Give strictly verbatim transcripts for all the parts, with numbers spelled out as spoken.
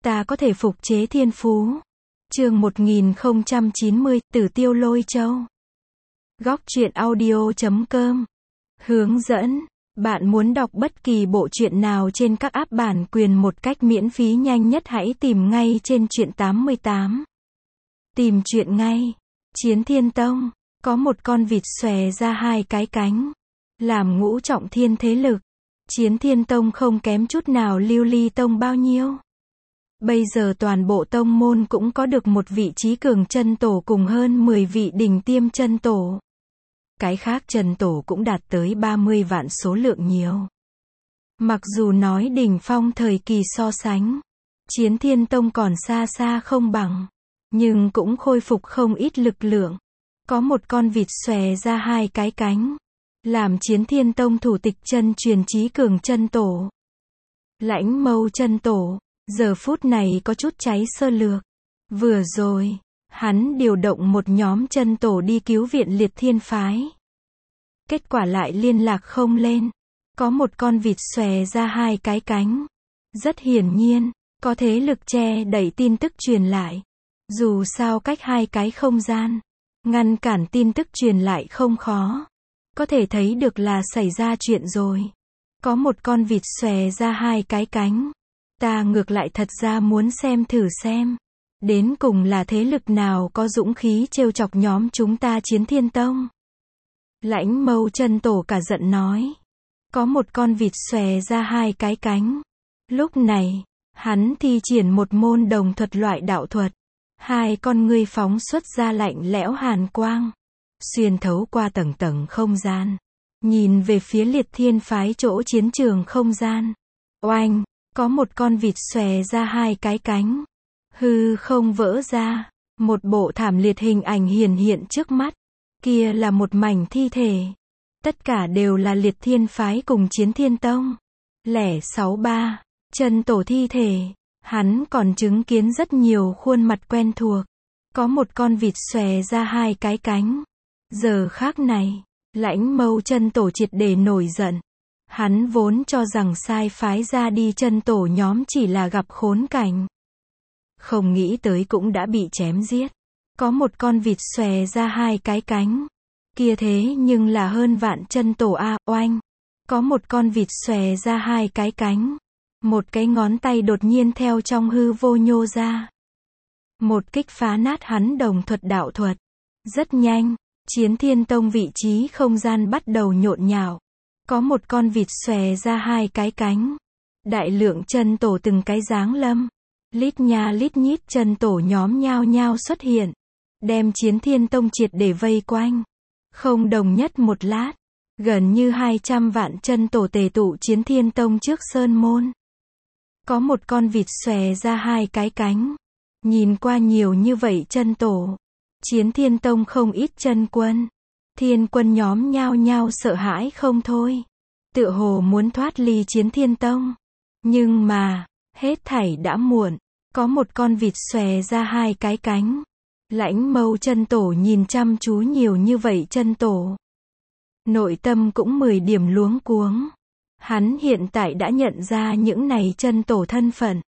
ta có thể phục chế thiên phú. Chương một nghìn không trăm chín mươi, Tử Tiêu Lôi Châu. Góc truyện audio chấm com. Hướng dẫn. Bạn muốn đọc bất kỳ bộ truyện nào trên các app bản quyền một cách miễn phí nhanh nhất, hãy tìm ngay trên truyện tám mươi tám. Tìm truyện ngay. Chiến Thiên Tông. Có một con vịt xòe ra hai cái cánh. Làm ngũ trọng thiên thế lực. Chiến Thiên Tông không kém chút nào Lưu Ly Tông bao nhiêu. Bây giờ toàn bộ tông môn cũng có được một vị trí cường chân tổ cùng hơn mười vị đỉnh tiêm chân tổ. Cái khác chân tổ cũng đạt tới ba mươi vạn số lượng nhiều. Mặc dù nói đỉnh phong thời kỳ so sánh, Chiến Thiên Tông còn xa xa không bằng, nhưng cũng khôi phục không ít lực lượng. Có một con vịt xòe ra hai cái cánh, làm Chiến Thiên Tông thủ tịch chân truyền trí cường chân tổ. Lãnh Mâu chân tổ, giờ phút này có chút cháy sơ lược. Vừa rồi, hắn điều động một nhóm chân tổ đi cứu viện Liệt Thiên Phái. Kết quả lại liên lạc không lên. Có một con vịt xòe ra hai cái cánh. Rất hiển nhiên, có thế lực che đẩy tin tức truyền lại. Dù sao cách hai cái không gian, ngăn cản tin tức truyền lại không khó. Có thể thấy được là xảy ra chuyện rồi. Có một con vịt xòe ra hai cái cánh. Ta ngược lại thật ra muốn xem thử xem. Đến cùng là thế lực nào có dũng khí trêu chọc nhóm chúng ta Chiến Thiên Tông. Lãnh Mâu chân tổ cả giận nói. Có một con vịt xòe ra hai cái cánh. Lúc này, hắn thi triển một môn đồng thuật loại đạo thuật. Hai con ngươi phóng xuất ra lạnh lẽo hàn quang. Xuyên thấu qua tầng tầng không gian. Nhìn về phía Liệt Thiên Phái chỗ chiến trường không gian. Oanh, có một con vịt xòe ra hai cái cánh. Hư không vỡ ra. Một bộ thảm liệt hình ảnh hiển hiện trước mắt. Kia là một mảnh thi thể. Tất cả đều là Liệt Thiên Phái cùng Chiến Thiên Tông. Lẻ sáu ba, chân tổ thi thể. Hắn còn chứng kiến rất nhiều khuôn mặt quen thuộc. Có một con vịt xòe ra hai cái cánh. Giờ khác này, Lãnh Mâu chân tổ triệt để nổi giận. Hắn vốn cho rằng sai phái ra đi chân tổ nhóm chỉ là gặp khốn cảnh. Không nghĩ tới cũng đã bị chém giết. Có một con vịt xòe ra hai cái cánh. Kia thế nhưng là hơn vạn chân tổ a. Oanh. Có một con vịt xòe ra hai cái cánh. Một cái ngón tay đột nhiên theo trong hư vô nhô ra. Một kích phá nát hắn đồng thuật đạo thuật. Rất nhanh, Chiến Thiên Tông vị trí không gian bắt đầu nhộn nhạo. Có một con vịt xòe ra hai cái cánh. Đại lượng chân tổ từng cái giáng lâm. Lít nha lít nhít chân tổ nhóm nhao nhao xuất hiện. Đem Chiến Thiên Tông triệt để vây quanh. Không đồng nhất một lát. Gần như hai trăm vạn chân tổ tề tụ Chiến Thiên Tông trước sơn môn. Có một con vịt xòe ra hai cái cánh. Nhìn qua nhiều như vậy chân tổ. Chiến Thiên Tông không ít chân quân. Thiên quân nhóm nhao nhao sợ hãi không thôi. Tựa hồ muốn thoát ly Chiến Thiên Tông. Nhưng mà, hết thảy đã muộn. Có một con vịt xòe ra hai cái cánh. Lãnh Mâu chân tổ nhìn chăm chú nhiều như vậy chân tổ. Nội tâm cũng mười điểm luống cuống. Hắn hiện tại đã nhận ra những này chân tổ thân phận.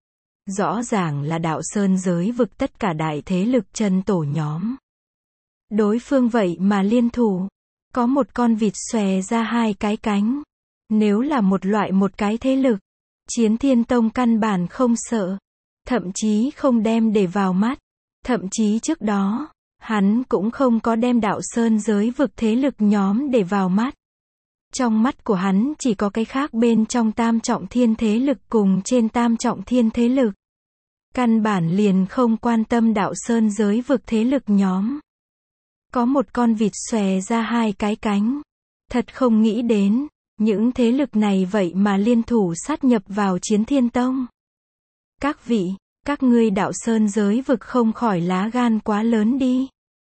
Rõ ràng là đạo sơn giới vực tất cả đại thế lực chân tổ nhóm. Đối phương vậy mà liên thủ. Có một con vịt xòe ra hai cái cánh. Nếu là một loại một cái thế lực, Chiến Thiên Tông căn bản không sợ. Thậm chí không đem để vào mắt. Thậm chí trước đó, hắn cũng không có đem đạo sơn giới vực thế lực nhóm để vào mắt. Trong mắt của hắn chỉ có cái khác bên trong tam trọng thiên thế lực cùng trên tam trọng thiên thế lực. Căn bản liền không quan tâm đạo sơn giới vực thế lực nhóm. Có một con vịt xòe ra hai cái cánh. Thật không nghĩ đến, những thế lực này vậy mà liên thủ sát nhập vào Chiến Thiên Tông. Các vị, các ngươi đạo sơn giới vực không khỏi lá gan quá lớn đi.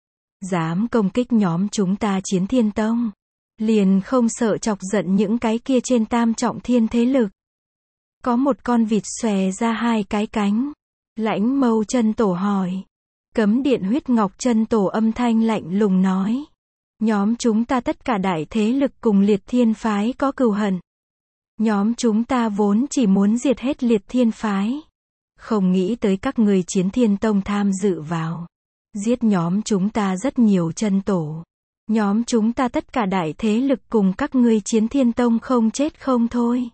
Dám công kích nhóm chúng ta Chiến Thiên Tông. Liền không sợ chọc giận những cái kia trên tam trọng thiên thế lực. Có một con vịt xòe ra hai cái cánh. Lãnh Mâu chân tổ hỏi. Cấm Điện Huyết Ngọc chân tổ âm thanh lạnh lùng nói. Nhóm chúng ta tất cả đại thế lực cùng Liệt Thiên Phái có cừu hận. Nhóm chúng ta vốn chỉ muốn diệt hết Liệt Thiên Phái. Không nghĩ tới các ngươi Chiến Thiên Tông tham dự vào. Giết nhóm chúng ta rất nhiều chân tổ. Nhóm chúng ta tất cả đại thế lực cùng các ngươi Chiến Thiên Tông không chết không thôi.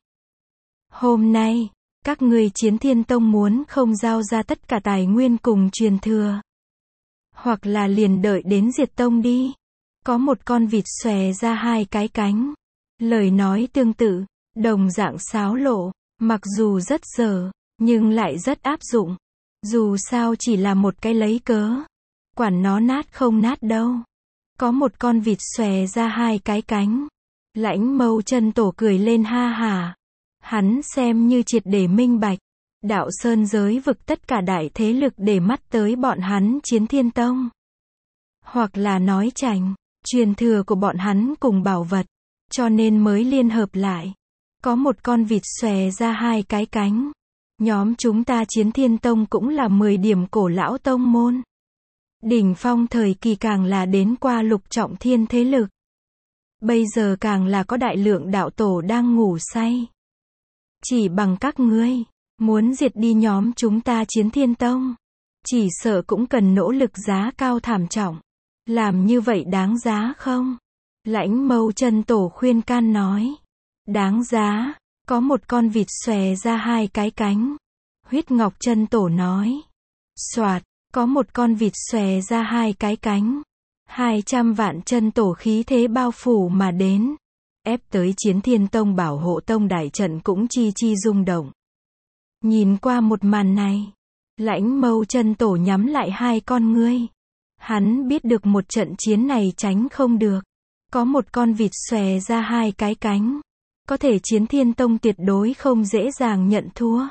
Hôm nay, các ngươi Chiến Thiên Tông muốn không giao ra tất cả tài nguyên cùng truyền thừa. Hoặc là liền đợi đến diệt tông đi. Có một con vịt xòe ra hai cái cánh. Lời nói tương tự, đồng dạng xáo lộ, mặc dù rất dở, nhưng lại rất áp dụng. Dù sao chỉ là một cái lấy cớ. Quản nó nát không nát đâu. Có một con vịt xòe ra hai cái cánh. Lãnh Mâu chân tổ cười lên ha hả. Hắn xem như triệt để minh bạch. Đạo Sơn giới vực tất cả đại thế lực để mắt tới bọn hắn Chiến Thiên Tông. Hoặc là nói chảnh, truyền thừa của bọn hắn cùng bảo vật. Cho nên mới liên hợp lại. Có một con vịt xòe ra hai cái cánh. Nhóm chúng ta Chiến Thiên Tông cũng là mười điểm cổ lão tông môn. Đỉnh phong thời kỳ càng là đến qua lục trọng thiên thế lực. Bây giờ càng là có đại lượng đạo tổ đang ngủ say. Chỉ bằng các ngươi, muốn diệt đi nhóm chúng ta Chiến Thiên Tông. Chỉ sợ cũng cần nỗ lực giá cao thảm trọng. Làm như vậy đáng giá không? Lãnh Mâu chân tổ khuyên can nói. Đáng giá, có một con vịt xòe ra hai cái cánh. Huyết Ngọc chân tổ nói. Soạt, có một con vịt xòe ra hai cái cánh. Hai trăm vạn chân tổ khí thế bao phủ mà đến. Ép tới Chiến Thiên Tông bảo hộ tông đại trận cũng chi chi rung động. Nhìn qua một màn này, Lãnh Mâu chân tổ nhắm lại hai con ngươi. Hắn biết được một trận chiến này tránh không được. Có một con vịt xòe ra hai cái cánh. Có thể Chiến Thiên Tông tuyệt đối không dễ dàng nhận thua.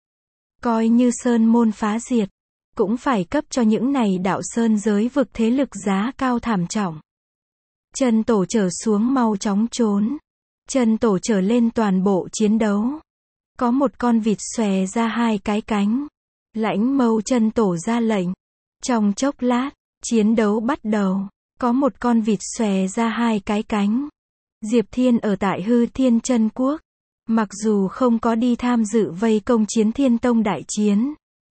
Coi như sơn môn phá diệt, cũng phải cấp cho những này đạo sơn giới vực thế lực giá cao thảm trọng. Chân tổ trở xuống mau chóng trốn. Chân tổ trở lên toàn bộ chiến đấu. Có một con vịt xòe ra hai cái cánh. Lãnh Mâu chân tổ ra lệnh. Trong chốc lát, chiến đấu bắt đầu. Có một con vịt xòe ra hai cái cánh. Diệp Thiên ở tại Hư Thiên Chân Quốc. Mặc dù không có đi tham dự vây công Chiến Thiên Tông đại chiến.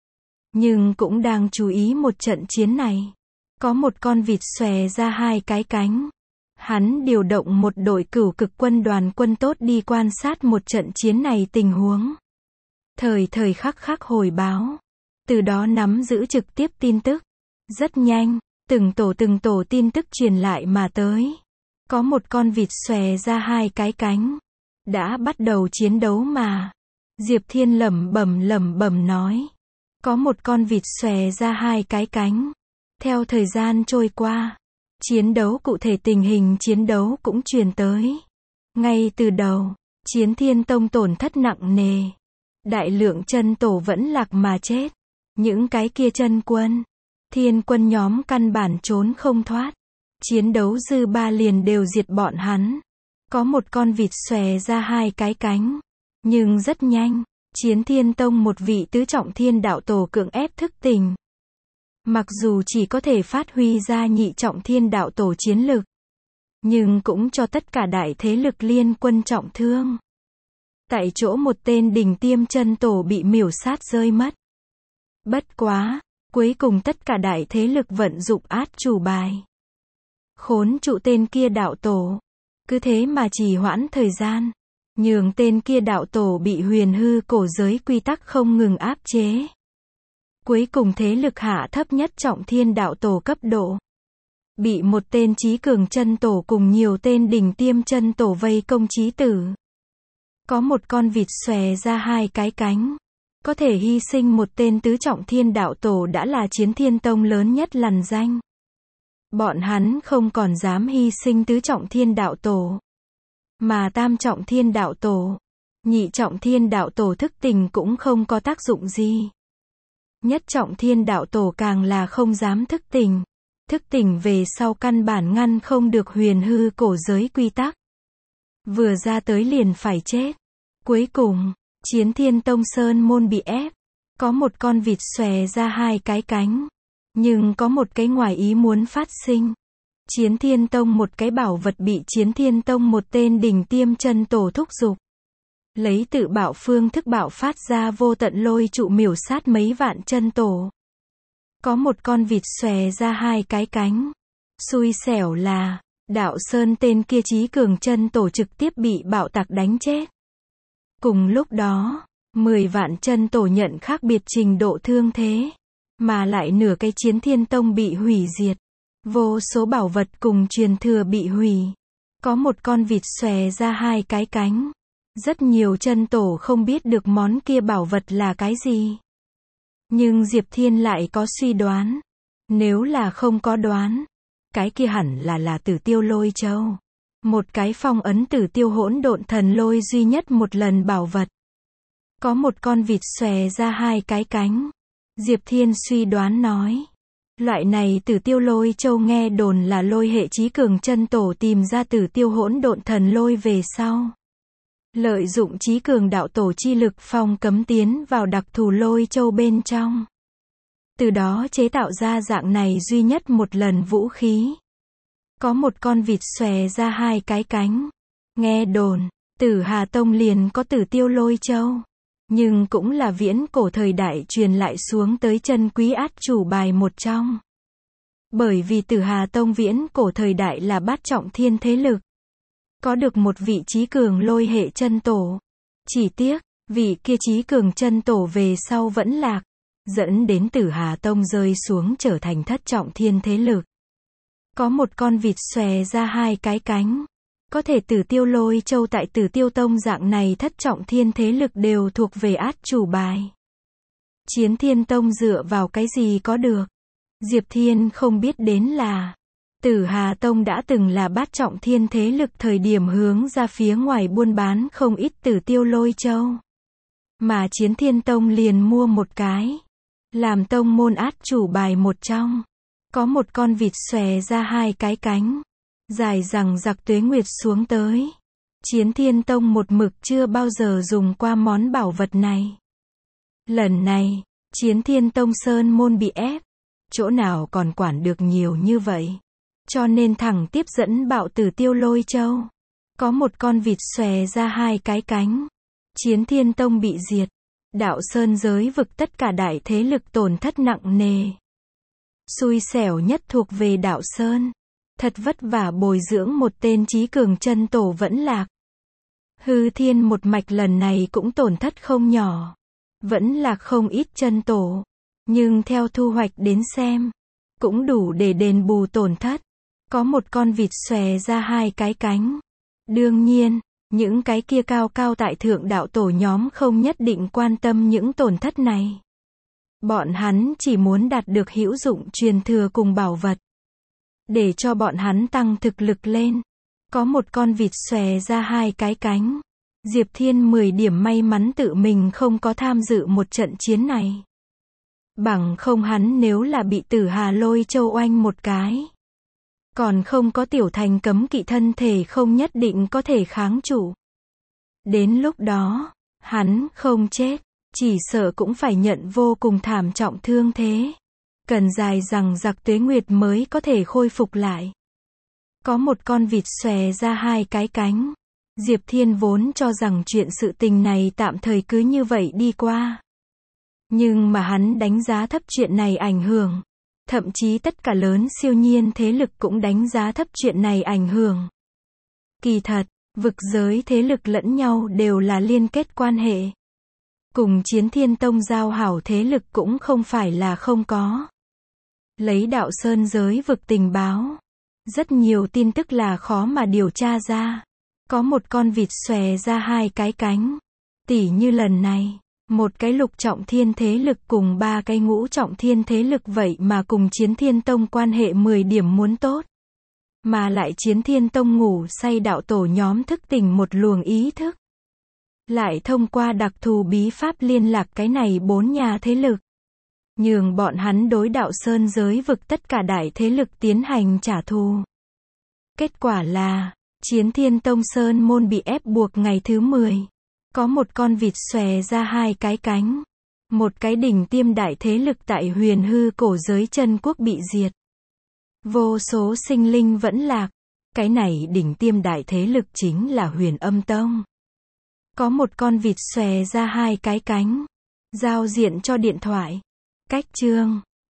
Nhưng cũng đang chú ý một trận chiến này. Có một con vịt xòe ra hai cái cánh. Hắn điều động một đội cửu cực quân đoàn quân tốt đi quan sát một trận chiến này tình huống. Thời thời khắc khắc hồi báo. Từ đó nắm giữ trực tiếp tin tức. Rất nhanh, từng tổ từng tổ tin tức truyền lại mà tới. Có một con vịt xòe ra hai cái cánh. Đã bắt đầu chiến đấu mà. Diệp Thiên lẩm bẩm lẩm bẩm nói. Có một con vịt xòe ra hai cái cánh. Theo thời gian trôi qua, chiến đấu cụ thể tình hình chiến đấu cũng truyền tới. Ngay từ đầu, Chiến Thiên Tông tổn thất nặng nề. Đại lượng chân tổ vẫn lạc mà chết. Những cái kia chân quân, thiên quân nhóm căn bản trốn không thoát. Chiến đấu dư ba liền đều diệt bọn hắn. Có một con vịt xòe ra hai cái cánh. Nhưng rất nhanh, Chiến Thiên Tông một vị tứ trọng thiên đạo tổ cưỡng ép thức tỉnh. Mặc dù chỉ có thể phát huy ra nhị trọng thiên đạo tổ chiến lực, nhưng cũng cho tất cả đại thế lực liên quân trọng thương. Tại chỗ một tên đỉnh tiêm chân tổ bị miểu sát rơi mất. Bất quá, cuối cùng tất cả đại thế lực vận dụng át chủ bài. Khốn trụ tên kia đạo tổ. Cứ thế mà trì hoãn thời gian. Nhường tên kia đạo tổ bị huyền hư cổ giới quy tắc không ngừng áp chế. Cuối cùng thế lực hạ thấp nhất trọng thiên đạo tổ cấp độ. Bị một tên trí cường chân tổ cùng nhiều tên đỉnh tiêm chân tổ vây công chí tử. Có một con vịt xòe ra hai cái cánh. Có thể hy sinh một tên tứ trọng thiên đạo tổ đã là Chiến Thiên Tông lớn nhất lằn danh. Bọn hắn không còn dám hy sinh tứ trọng thiên đạo tổ. Mà tam trọng thiên đạo tổ, nhị trọng thiên đạo tổ thức tỉnh cũng không có tác dụng gì. Nhất trọng thiên đạo tổ càng là không dám thức tỉnh. Thức tỉnh về sau căn bản ngăn không được huyền hư cổ giới quy tắc. Vừa ra tới liền phải chết. Cuối cùng, Chiến Thiên Tông sơn môn bị ép. Có một con vịt xòe ra hai cái cánh. Nhưng có một cái ngoài ý muốn phát sinh. Chiến Thiên Tông một cái bảo vật bị Chiến Thiên Tông một tên đỉnh tiêm chân tổ thúc giục. lấy tự bạo phương thức bạo phát ra vô tận lôi trụ miểu sát mấy vạn chân tổ. Có một con vịt xòe ra hai cái cánh. Xui xẻo là, Đạo Sơn tên kia trí cường chân tổ trực tiếp bị bạo tạc đánh chết. Cùng lúc đó, mười vạn chân tổ nhận khác biệt trình độ thương thế, mà lại nửa cái Chiến Thiên Tông bị hủy diệt. Vô số bảo vật cùng truyền thừa bị hủy. Có một con vịt xòe ra hai cái cánh. Rất nhiều chân tổ không biết được món kia bảo vật là cái gì. Nhưng Diệp Thiên lại có suy đoán. Nếu là không có đoán, cái kia hẳn là là Tử Tiêu Lôi Châu. Một cái phong ấn Tử Tiêu Hỗn Độn Thần Lôi duy nhất một lần bảo vật. Có một con vịt xòe ra hai cái cánh. Diệp Thiên suy đoán nói. Loại này Tử Tiêu Lôi Châu nghe đồn là lôi hệ trí cường chân tổ tìm ra Tử Tiêu Hỗn Độn Thần Lôi về sau. Lợi dụng trí cường đạo tổ chi lực phong cấm tiến vào đặc thù lôi châu bên trong. Từ đó chế tạo ra dạng này duy nhất một lần vũ khí. Có một con vịt xòe ra hai cái cánh. Nghe đồn, Tử Hà Tông liền có Tử Tiêu Lôi Châu. Nhưng cũng là viễn cổ thời đại truyền lại xuống tới chân quý át chủ bài một trong. Bởi vì Tử Hà Tông viễn cổ thời đại là bát trọng thiên thế lực. Có được một vị trí cường lôi hệ chân tổ. Chỉ tiếc, vị kia trí cường chân tổ về sau vẫn lạc. Dẫn đến Tử Hà Tông rơi xuống trở thành thất trọng thiên thế lực. Có một con vịt xòe ra hai cái cánh. Có thể Tử Tiêu Lôi Châu tại Tử Tiêu Tông dạng này thất trọng thiên thế lực đều thuộc về át chủ bài. Chiến Thiên Tông dựa vào cái gì có được? Diệp Thiên không biết đến là, Tử Hà Tông đã từng là bát trọng thiên thế lực thời điểm hướng ra phía ngoài buôn bán không ít Tử Tiêu Lôi Châu. Mà Chiến Thiên Tông liền mua một cái. Làm tông môn át chủ bài một trong. Có một con vịt xòe ra hai cái cánh. Dài rằng giặc tuế nguyệt xuống tới. Chiến Thiên Tông một mực chưa bao giờ dùng qua món bảo vật này. Lần này, Chiến Thiên Tông Sơn môn bị ép. Chỗ nào còn quản được nhiều như vậy. Cho nên thẳng tiếp dẫn bạo Tử Tiêu Lôi Châu. Có một con vịt xòe ra hai cái cánh. Chiến Thiên Tông bị diệt. Đạo Sơn giới vực tất cả đại thế lực tổn thất nặng nề. Xui xẻo nhất thuộc về Đạo Sơn. Thật vất vả bồi dưỡng một tên trí cường chân tổ vẫn lạc. Hư Thiên một mạch lần này cũng tổn thất không nhỏ. Vẫn lạc không ít chân tổ. Nhưng theo thu hoạch đến xem, cũng đủ để đền bù tổn thất. Có một con vịt xòe ra hai cái cánh. Đương nhiên, những cái kia cao cao tại thượng đạo tổ nhóm không nhất định quan tâm những tổn thất này. Bọn hắn chỉ muốn đạt được hữu dụng truyền thừa cùng bảo vật. Để cho bọn hắn tăng thực lực lên. Có một con vịt xòe ra hai cái cánh. Diệp Thiên mười điểm may mắn tự mình không có tham dự một trận chiến này. Bằng không hắn nếu là bị Tử Hà Lôi Châu oanh một cái. Còn không có tiểu thành cấm kỵ thân thể không nhất định có thể kháng trụ. Đến lúc đó, hắn không chết, chỉ sợ cũng phải nhận vô cùng thảm trọng thương thế. Cần dài rằng giặc tuế nguyệt mới có thể khôi phục lại. Có một con vịt xòe ra hai cái cánh. Diệp Thiên vốn cho rằng chuyện sự tình này tạm thời cứ như vậy đi qua. Nhưng mà hắn đánh giá thấp chuyện này ảnh hưởng. Thậm chí tất cả lớn siêu nhiên thế lực cũng đánh giá thấp chuyện này ảnh hưởng. Kỳ thật, vực giới thế lực lẫn nhau đều là liên kết quan hệ. Cùng Chiến Thiên Tông giao hảo thế lực cũng không phải là không có. Lấy Đạo Sơn giới vực tình báo. Rất nhiều tin tức là khó mà điều tra ra. Có một con vịt xòe ra hai cái cánh. Tỉ như lần này. Một cái lục trọng thiên thế lực cùng ba cái ngũ trọng thiên thế lực vậy mà cùng Chiến Thiên Tông quan hệ mười điểm muốn tốt. Mà lại Chiến Thiên Tông ngủ say đạo tổ nhóm thức tỉnh một luồng ý thức. Lại thông qua đặc thù bí pháp liên lạc cái này bốn nhà thế lực. Nhường bọn hắn đối Đạo Sơn giới vực tất cả đại thế lực tiến hành trả thù. Kết quả là, Chiến Thiên Tông Sơn môn bị ép buộc ngày thứ mười. Có một con vịt xòe ra hai cái cánh. Một cái đỉnh tiêm đại thế lực tại huyền hư cổ giới chân quốc bị diệt. Vô số sinh linh vẫn lạc. Cái này đỉnh tiêm đại thế lực chính là Huyền Âm Tông. Có một con vịt xòe ra hai cái cánh. Giao diện cho điện thoại. Cách chương